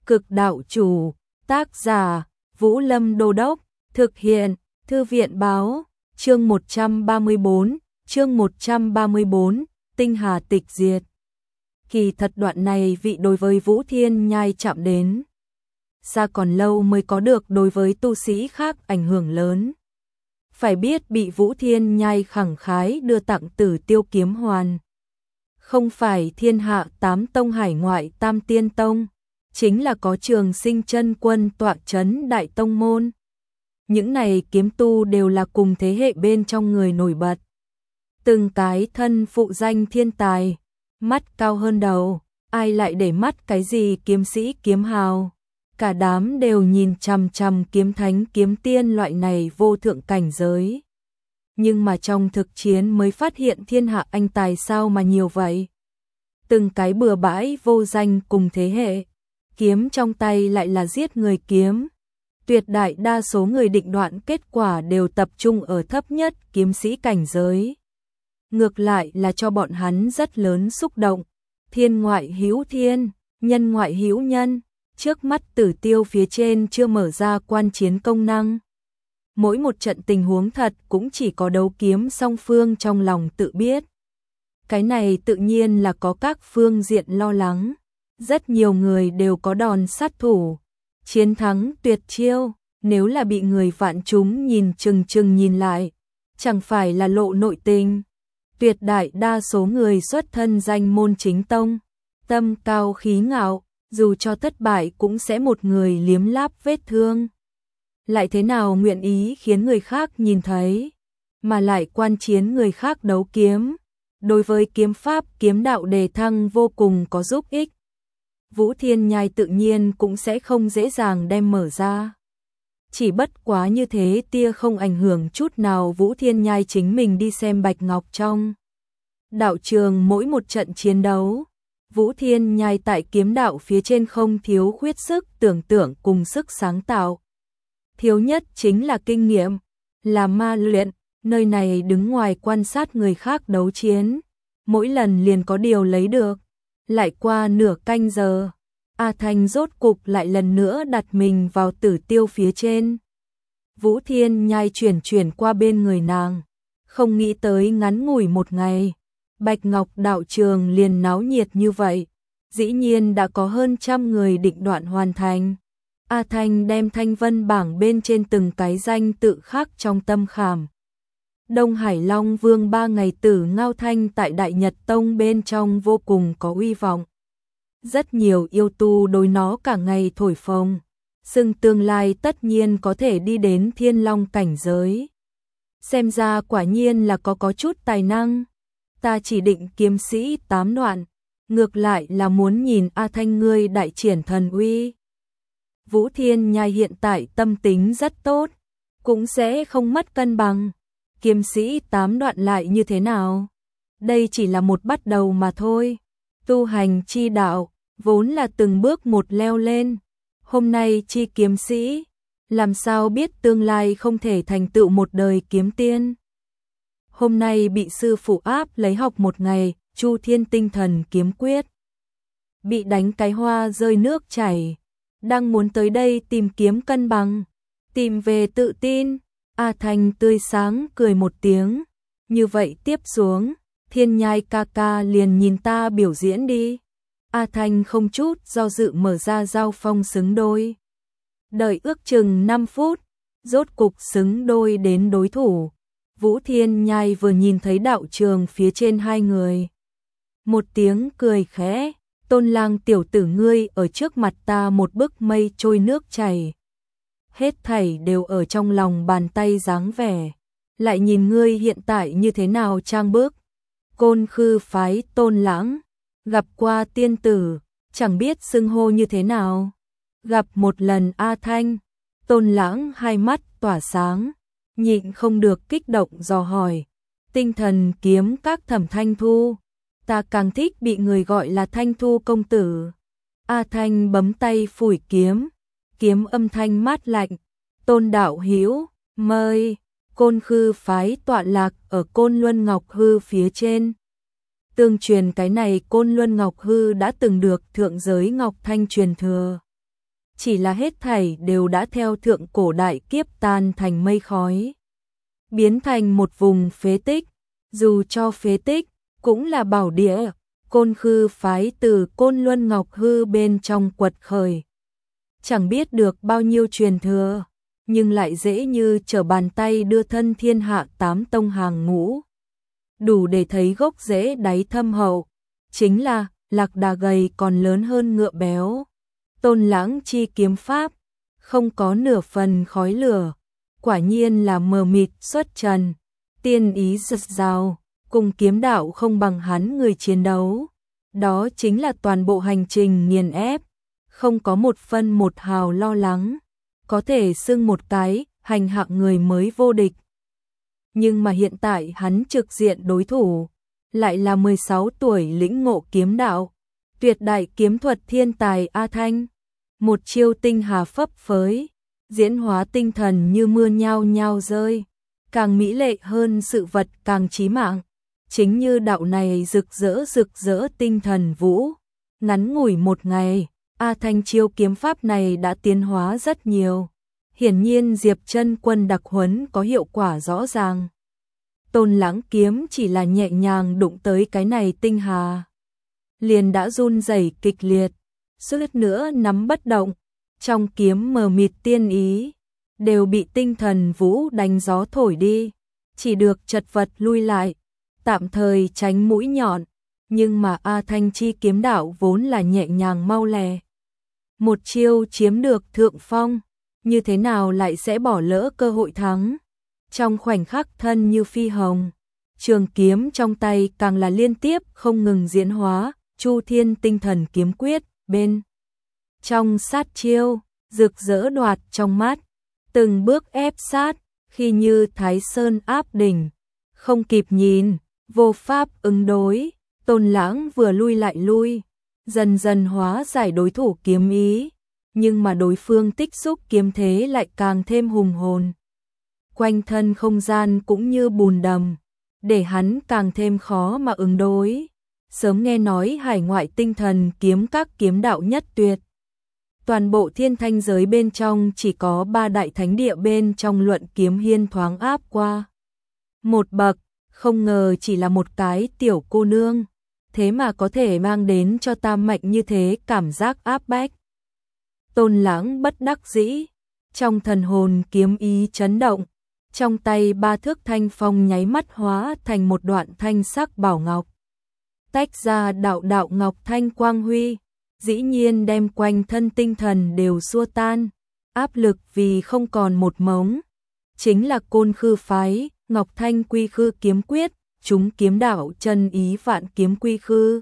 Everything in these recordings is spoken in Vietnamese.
Cực đạo chủ, tác giả, Vũ Lâm Đô Đốc, thực hiện, Thư viện báo, chương 134, Tinh Hà tịch diệt. Kỳ thật đoạn này vị đối với Vũ Thiên Nhai chạm đến. Xa còn lâu mới có được đối với tu sĩ khác ảnh hưởng lớn. Phải biết bị Vũ Thiên Nhai khẳng khái đưa tặng Tử Tiêu kiếm hoàn. Không phải thiên hạ 8 tông hải ngoại tam tiên tông, chính là có Trường Sinh chân quân tọa chấn đại tông môn. Những này kiếm tu đều là cùng thế hệ bên trong người nổi bật. Từng cái thân phụ danh thiên tài, mắt cao hơn đầu, ai lại để mắt cái gì kiếm sĩ kiếm hào. Cả đám đều nhìn chằm chằm kiếm thánh kiếm tiên loại này vô thượng cảnh giới. Nhưng mà trong thực chiến mới phát hiện thiên hạ anh tài sao mà nhiều vậy. Từng cái bừa bãi vô danh cùng thế hệ, kiếm trong tay lại là giết người kiếm. Tuyệt đại đa số người định đoạn kết quả đều tập trung ở thấp nhất kiếm sĩ cảnh giới. Ngược lại là cho bọn hắn rất lớn xúc động. Thiên ngoại hữu thiên, nhân ngoại hữu nhân. Trước mắt Tử Tiêu phía trên chưa mở ra quan chiến công năng. Mỗi một trận tình huống thật cũng chỉ có đấu kiếm song phương trong lòng tự biết. Cái này tự nhiên là có các phương diện lo lắng. Rất nhiều người đều có đòn sát thủ. Chiến thắng tuyệt chiêu, nếu là bị người vạn chúng nhìn chừng chừng nhìn lại, chẳng phải là lộ nội tình. Tuyệt đại đa số người xuất thân danh môn chính tông, tâm cao khí ngạo, dù cho thất bại cũng sẽ một người liếm láp vết thương. Lại thế nào nguyện ý khiến người khác nhìn thấy, mà lại quan chiến người khác đấu kiếm. Đối với kiếm pháp kiếm đạo đề thăng vô cùng có giúp ích. Vũ Thiên Nhai tự nhiên cũng sẽ không dễ dàng đem mở ra. Chỉ bất quá như thế tia không ảnh hưởng chút nào Vũ Thiên Nhai chính mình đi xem Bạch Ngọc trong đạo trường mỗi một trận chiến đấu. Vũ Thiên Nhai tại kiếm đạo phía trên không thiếu khuyết sức tưởng tượng cùng sức sáng tạo. Thiếu nhất chính là kinh nghiệm, là ma luyện, nơi này đứng ngoài quan sát người khác đấu chiến. Mỗi lần liền có điều lấy được. Lại qua nửa canh giờ, A Thanh rốt cục lại lần nữa đặt mình vào Tử Tiêu phía trên. Vũ Thiên Nhai chuyển qua bên người nàng, không nghĩ tới ngắn ngủi một ngày, Bạch Ngọc đạo trường liền náo nhiệt như vậy, dĩ nhiên đã có hơn 100 người định đoạn hoàn thành. A Thanh đem thanh vân bảng bên trên từng cái danh tự khác trong tâm khảm. Đông Hải Long Vương 3 ngày tử Ngao Thanh tại Đại Nhật Tông bên trong vô cùng có uy vọng. Rất nhiều yêu tu đối nó cả ngày thổi phồng, xưng tương lai tất nhiên có thể đi đến Thiên Long cảnh giới. Xem ra quả nhiên là có chút tài năng. Ta chỉ định kiếm sĩ 8 đoạn, ngược lại là muốn nhìn A Thanh ngươi đại triển thần uy. Vũ Thiên Nhai hiện tại tâm tính rất tốt, cũng sẽ không mất cân bằng. Kiếm sĩ 8 đoạn lại như thế nào? Đây chỉ là một bắt đầu mà thôi. Tu hành chi đạo, vốn là từng bước một leo lên. Hôm nay chi kiếm sĩ, làm sao biết tương lai không thể thành tựu một đời kiếm tiên. Hôm nay bị sư phụ áp lấy học một ngày, Chu Thiên Tinh Thần kiếm quyết. Bị đánh cái hoa rơi nước chảy, đang muốn tới đây tìm kiếm cân bằng, tìm về tự tin. A Thanh tươi sáng cười một tiếng, như vậy tiếp xuống, Thiên Nhai ca ca liền nhìn ta biểu diễn đi. A Thanh không chút do dự mở ra giao phong xứng đôi. Đợi ước chừng 5 phút, rốt cục xứng đôi đến đối thủ. Vũ Thiên Nhai vừa nhìn thấy đạo trường phía trên hai người. Một tiếng cười khẽ, Tôn Lang tiểu tử ngươi ở trước mặt ta một bức mây trôi nước chảy. Hết thảy đều ở trong lòng bàn tay dáng vẻ. Lại nhìn ngươi hiện tại như thế nào trang bước. Côn Khư phái Tôn Lãng, gặp qua tiên tử, chẳng biết xưng hô như thế nào. Gặp một lần A Thanh, Tôn Lãng hai mắt tỏa sáng, nhịn không được kích động dò hỏi. Tinh Thần kiếm các Thẩm Thanh Thu, ta càng thích bị người gọi là Thanh Thu công tử. A Thanh bấm tay phủi kiếm, kiếm âm thanh mát lạnh. Tôn đạo hữu, mời. Côn Khư phái tọa lạc ở Côn Luân Ngọc Hư phía trên. Tương truyền cái này Côn Luân Ngọc Hư đã từng được thượng giới Ngọc Thanh truyền thừa. chỉ là hết thảy đều đã theo thượng cổ đại kiếp tan thành mây khói, biến thành một vùng phế tích. Dù cho phế tích cũng là bảo địa, Côn Khư phái từ Côn Luân Ngọc Hư bên trong quật khởi, chẳng biết được bao nhiêu truyền thừa, nhưng lại dễ như trở bàn tay đưa thân thiên hạ 8 tông hàng ngũ. Đủ để thấy gốc rễ đáy thâm hậu, chính là lạc đà gầy còn lớn hơn ngựa béo. Tôn Lãng chi kiếm pháp, không có nửa phần khói lửa, quả nhiên là mờ mịt xuất trần, tiên ý giật dao, cùng kiếm đạo không bằng hắn người chiến đấu. Đó chính là toàn bộ hành trình nghiền ép, không có một phân một hào lo lắng, có thể xưng một cái, hành hạng người mới vô địch. Nhưng mà hiện tại hắn trực diện đối thủ, lại là 16 tuổi lĩnh ngộ kiếm đạo, tuyệt đại kiếm thuật thiên tài A Thanh. Một chiêu tinh hà phấp phới, diễn hóa tinh thần như mưa nhao nhao rơi, càng mỹ lệ hơn sự vật càng chí mạng. Chính như đạo này rực rỡ tinh thần vũ, ngắn ngủi một ngày, A Thanh chiêu kiếm pháp này đã tiến hóa rất nhiều. Hiển nhiên Diệp Chân Quân đặc huấn có hiệu quả rõ ràng. Tôn Lãng kiếm chỉ là nhẹ nhàng đụng tới cái này tinh hà, liền đã run rẩy kịch liệt, suýt nữa nắm bất động. Trong kiếm mờ mịt tiên ý, đều bị tinh thần vũ đánh gió thổi đi, chỉ được chật vật lui lại, tạm thời tránh mũi nhọn. Nhưng mà A Thanh chi kiếm đạo vốn là nhẹ nhàng mau lẹ, một chiêu chiếm được thượng phong, như thế nào lại sẽ bỏ lỡ cơ hội thắng. Trong khoảnh khắc thân như phi hồng, trường kiếm trong tay càng là liên tiếp không ngừng diễn hóa, Chu Thiên tinh thần kiếm quyết, bên trong sát chiêu, rực rỡ đoạt trong mắt, từng bước ép sát, khi như Thái Sơn áp đỉnh, không kịp nhìn, vô pháp ứng đối. Tôn Lãng vừa lui lại lui, dần dần hóa giải đối thủ kiếm ý, nhưng mà đối phương tích xúc kiếm thế lại càng thêm hùng hồn. Quanh thân không gian cũng như bùn đầm, để hắn càng thêm khó mà ứng đối. Sớm nghe nói hải ngoại tinh thần kiếm các kiếm đạo nhất tuyệt. Toàn bộ thiên thanh giới bên trong chỉ có 3 đại thánh địa bên trong luận kiếm hiên thoáng áp qua một bậc, không ngờ chỉ là một cái tiểu cô nương, thế mà có thể mang đến cho ta mạnh như thế cảm giác áp bách. Tôn Lãng bất đắc dĩ, trong thần hồn kiếm ý chấn động, trong tay 3 thước thanh phong nháy mắt hóa thành một đoạn thanh sắc bảo ngọc, tách ra đạo đạo ngọc thanh quang huy, dĩ nhiên đem quanh thân tinh thần đều xua tan, áp lực vì không còn một mống. Chính là Côn Khư phái, Ngọc Thanh Quy Khư kiếm quyết, chúng kiếm đạo chân ý vạn kiếm quy khư.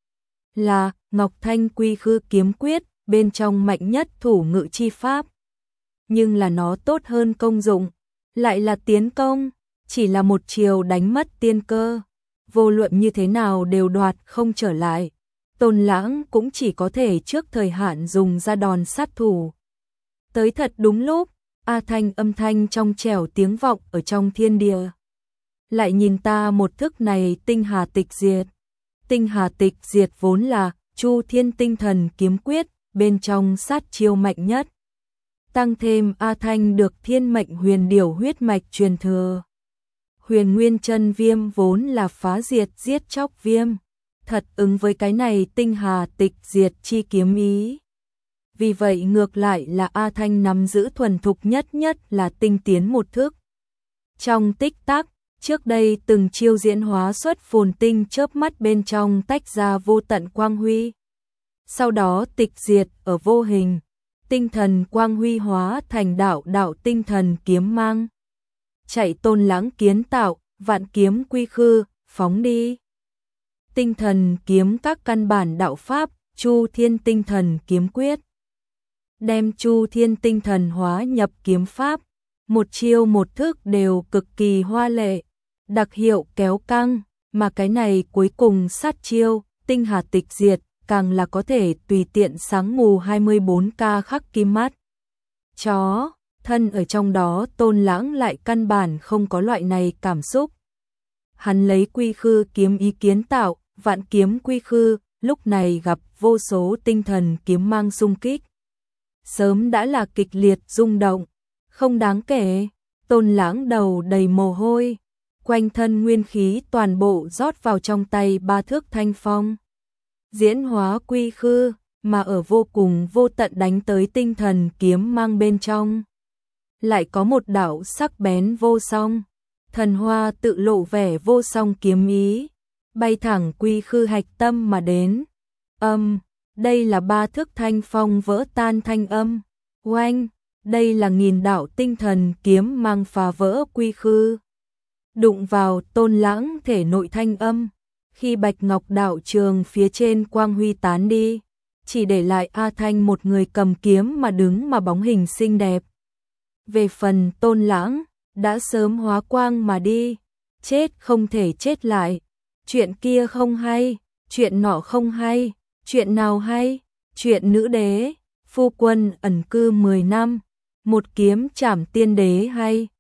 Là Ngọc Thanh Quy Khư kiếm quyết, bên trong mạnh nhất thủ ngự chi pháp. Nhưng là nó tốt hơn công dụng, lại là tiến công, chỉ là một chiều đánh mất tiên cơ. Vô luận như thế nào đều đoạt không trở lại. Tôn Lãng cũng chỉ có thể trước thời hạn dùng ra đòn sát thủ. Tới thật đúng lúc, A Thanh âm thanh trong trẻo tiếng vọng ở trong thiên địa. Lại nhìn ta một thức này tinh hà tịch diệt. Tinh hà tịch diệt vốn là Chu Thiên tinh thần kiếm quyết, bên trong sát chiêu mạnh nhất. Tăng thêm A Thanh được thiên mệnh huyền điểu huyết mạch truyền thừa. Huyền nguyên chân viêm vốn là phá diệt giết chóc viêm, thật ứng với cái này tinh hà tịch diệt chi kiếm ý. Vì vậy ngược lại là A Thanh nắm giữ thuần thục nhất là tinh tiến một thức. Trong tích tắc, trước đây từng chiêu diễn hóa xuất phồn tinh chớp mắt bên trong tách ra vô tận quang huy. Sau đó tịch diệt ở vô hình, tinh thần quang huy hóa thành đạo đạo tinh thần kiếm mang. Chạy Tôn Lãng kiến tạo, vạn kiếm quy khư, phóng đi. Tinh thần kiếm các căn bản đạo pháp, Chu Thiên tinh thần kiếm quyết. Đem Chu Thiên tinh thần hóa nhập kiếm pháp, một chiêu một thức đều cực kỳ hoa lệ, đặc hiệu kéo căng, mà cái này cuối cùng sát chiêu, tinh hà tịch diệt, càng là có thể tùy tiện sáng mù 24K khắc kim mắt. Chó, thân ở trong đó Tôn Lãng lại căn bản không có loại này cảm xúc. Hắn lấy quy khư kiếm ý kiến tạo, vạn kiếm quy khư, lúc này gặp vô số tinh thần kiếm mang xung kích. sớm đã là kịch liệt rung động, không đáng kể. Tôn Lãng đầu đầy mồ hôi, quanh thân nguyên khí toàn bộ rót vào trong tay ba thước thanh phong. Diễn hóa quy khư, mà ở vô cùng vô tận đánh tới tinh thần kiếm mang bên trong. Lại có một đạo sắc bén vô song, thần hoa tự lộ vẻ vô song kiếm ý, bay thẳng quy khư hạch tâm mà đến. Đây là ba thước thanh phong vỡ tan thanh âm. Oanh, đây là nghìn đạo tinh thần kiếm mang phá vỡ quy khư. Đụng vào Tôn Lãng thể nội thanh âm, khi bạch ngọc đạo trường phía trên quang huy tán đi, chỉ để lại A Thanh một người cầm kiếm mà đứng mà bóng hình xinh đẹp. Về phần Tôn Lãng, đã sớm hóa quang mà đi, chết không thể chết lại. Chuyện kia không hay, chuyện nọ không hay, chuyện nào hay? Chuyện nữ đế, phu quân ẩn cư 10 năm, một kiếm trảm tiên đế hay?